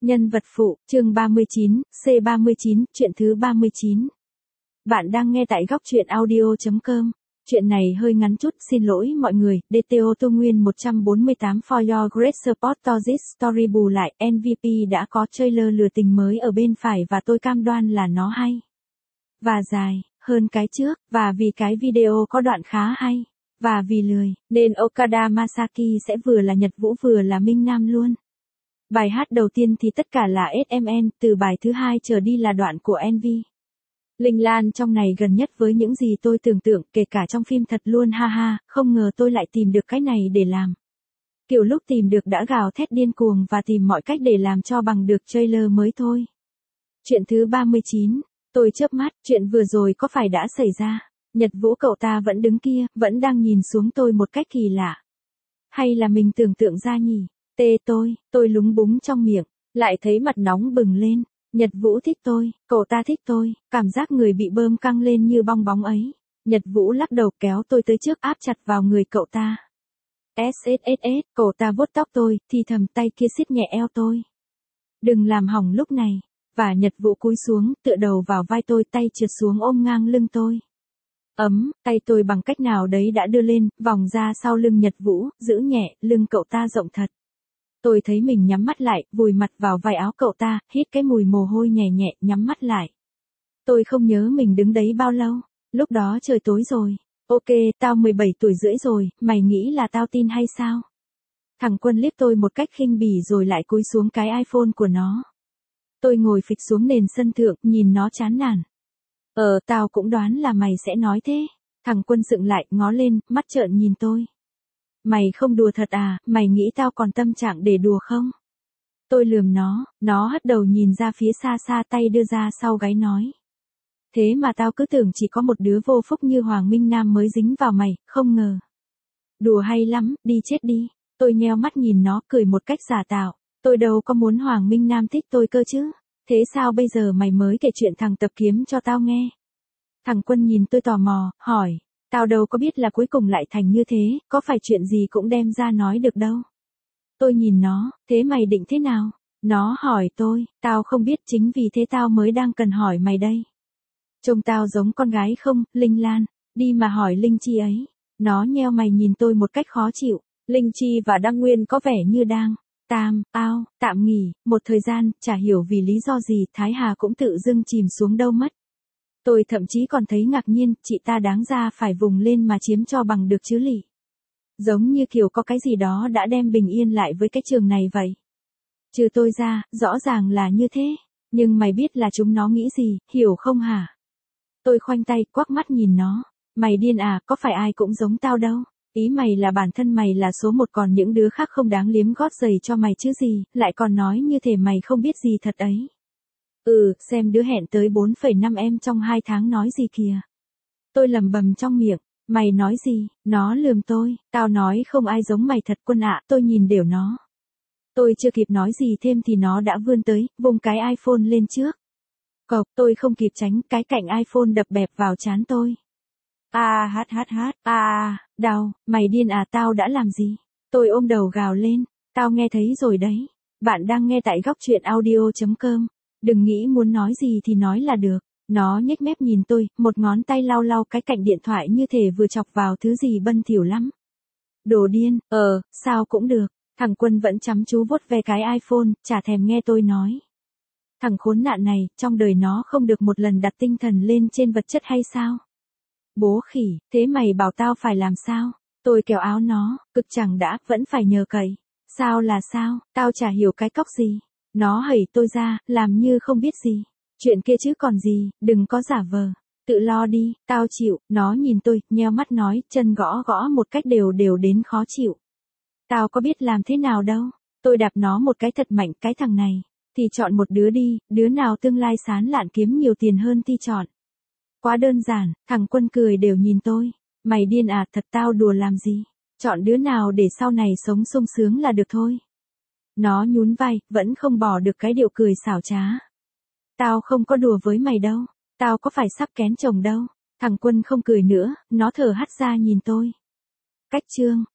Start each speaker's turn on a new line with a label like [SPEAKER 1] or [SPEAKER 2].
[SPEAKER 1] Nhân vật phụ, chương 39, C39, chuyện thứ 39. Bạn đang nghe tại góc truyện audio.com. Chuyện này hơi ngắn chút, xin lỗi mọi người. DTO Tô Nguyên 148 for your great support to this story. Bù lại, MVP đã có trailer lừa tình mới ở bên phải và tôi cam đoan là nó hay. Và dài, hơn cái trước, và vì cái video có đoạn khá hay. Và vì lười, nên Okada Masaki sẽ vừa là Nhật Vũ vừa là Minh Nam luôn. Bài hát đầu tiên thì tất cả là SMN, từ bài thứ hai trở đi là đoạn của NV. Linh Lan trong này gần nhất với những gì tôi tưởng tượng, kể cả trong phim thật luôn, ha ha, không ngờ tôi lại tìm được cái này để làm. Kiểu lúc tìm được đã gào thét điên cuồng và tìm mọi cách để làm cho bằng được trailer mới thôi. Chuyện thứ 39, tôi chớp mắt, chuyện vừa rồi có phải đã xảy ra? Nhật Vũ cậu ta vẫn đứng kia, vẫn đang nhìn xuống tôi một cách kỳ lạ. Hay là mình tưởng tượng ra nhỉ? Tôi lúng búng trong miệng, lại thấy mặt nóng bừng lên. Nhật Vũ thích tôi, cậu ta thích tôi, cảm giác người bị bơm căng lên như bong bóng ấy. Nhật Vũ lắc đầu kéo tôi tới trước áp chặt vào người cậu ta. SSSS, cậu ta vuốt tóc tôi, thì thầm tay kia siết nhẹ eo tôi. Đừng làm hỏng lúc này. Và Nhật Vũ cúi xuống, tựa đầu vào vai tôi, tay trượt xuống ôm ngang lưng tôi. Tay tôi bằng cách nào đấy đã đưa lên, vòng ra sau lưng Nhật Vũ, giữ nhẹ, lưng cậu ta rộng thật. Tôi thấy mình nhắm mắt lại, vùi mặt vào vai áo cậu ta, hít cái mùi mồ hôi nhẹ nhẹ, nhắm mắt lại. Tôi không nhớ mình đứng đấy bao lâu, lúc đó trời tối rồi. Ok, tao 17 tuổi rưỡi rồi, mày nghĩ là tao tin hay sao? Thằng Quân liếc tôi một cách khinh bỉ rồi lại cúi xuống cái iPhone của nó. Tôi ngồi phịch xuống nền sân thượng, nhìn nó chán nản. Tao cũng đoán là mày sẽ nói thế. Thằng Quân dựng lại, ngó lên, mắt trợn nhìn tôi. Mày không đùa thật à, mày nghĩ tao còn tâm trạng để đùa không? Tôi lườm nó hất đầu nhìn ra phía xa xa, tay đưa ra sau gáy nói. Thế mà tao cứ tưởng chỉ có một đứa vô phúc như Hoàng Minh Nam mới dính vào mày, không ngờ. Đùa hay lắm, đi chết đi. Tôi nheo mắt nhìn nó, cười một cách giả tạo. Tôi đâu có muốn Hoàng Minh Nam thích tôi cơ chứ. Thế sao bây giờ mày mới kể chuyện thằng Tập Kiếm cho tao nghe? Thằng Quân nhìn tôi tò mò, hỏi. Tao đâu có biết là cuối cùng lại thành như thế, có phải chuyện gì cũng đem ra nói được đâu. Tôi nhìn nó, thế mày định thế nào? Nó hỏi tôi, tao không biết, chính vì thế tao mới đang cần hỏi mày đây. Trông tao giống con gái không, Linh Lan, đi mà hỏi Linh Chi ấy. Nó nheo mày nhìn tôi một cách khó chịu. Linh Chi và Đăng Nguyên có vẻ như đang tạm nghỉ, một thời gian, chả hiểu vì lý do gì, Thái Hà cũng tự dưng chìm xuống đâu mất. Tôi thậm chí còn thấy ngạc nhiên, chị ta đáng ra phải vùng lên mà chiếm cho bằng được chứ lỉ. Giống như kiểu có cái gì đó đã đem bình yên lại với cái trường này vậy. Trừ tôi ra, rõ ràng là như thế. Nhưng mày biết là chúng nó nghĩ gì, hiểu không hả? Tôi khoanh tay, quắc mắt nhìn nó. Mày điên à, có phải ai cũng giống tao đâu. Ý mày là bản thân mày là số một, còn những đứa khác không đáng liếm gót giày cho mày chứ gì, lại còn nói như thể mày không biết gì thật ấy. Xem đứa hẹn tới 4,5 em trong 2 tháng nói gì kìa. Tôi lầm bầm trong miệng, mày nói gì? Nó lườm tôi, tao nói không ai giống mày thật Quân ạ, tôi nhìn đều nó. Tôi chưa kịp nói gì thêm thì nó đã vươn tới, vùng cái iPhone lên trước. Cộc, tôi không kịp tránh, cái cạnh iPhone đập bẹp vào trán tôi. Đau, mày điên à, tao đã làm gì? Tôi ôm đầu gào lên, tao nghe thấy rồi đấy. Bạn đang nghe tại góc truyện audio.com. Đừng nghĩ muốn nói gì thì nói là được. Nó nhếch mép nhìn tôi, một ngón tay lau lau cái cạnh điện thoại như thể vừa chọc vào thứ gì bẩn thỉu lắm. Đồ điên, sao cũng được. Thằng Quân vẫn chăm chú vuốt ve cái iPhone, chả thèm nghe tôi nói. Thằng khốn nạn này, trong đời nó không được một lần đặt tinh thần lên trên vật chất hay sao? Bố khỉ, thế mày bảo tao phải làm sao? Tôi kéo áo nó, cực chẳng đã, vẫn phải nhờ cậy. Sao là sao, tao chả hiểu cái cóc gì. Nó hẩy tôi ra, làm như không biết gì. Chuyện kia chứ còn gì, đừng có giả vờ. Tự lo đi, tao chịu. Nó nhìn tôi, nheo mắt nói, chân gõ gõ một cách đều đều đến khó chịu. Tao có biết làm thế nào đâu. Tôi đạp nó một cái thật mạnh, cái thằng này. Thì chọn một đứa đi, đứa nào tương lai sán lạn kiếm nhiều tiền hơn thì chọn. Quá đơn giản, thằng Quân cười đều nhìn tôi. Mày điên à, thật tao đùa làm gì. Chọn đứa nào để sau này sống sung sướng là được thôi. Nó nhún vai, vẫn không bỏ được cái điệu cười xảo trá. Tao không có đùa với mày đâu. Tao có phải sắp kén chồng đâu. Thằng Quân không cười nữa, nó thở hắt ra nhìn tôi. Cách chương.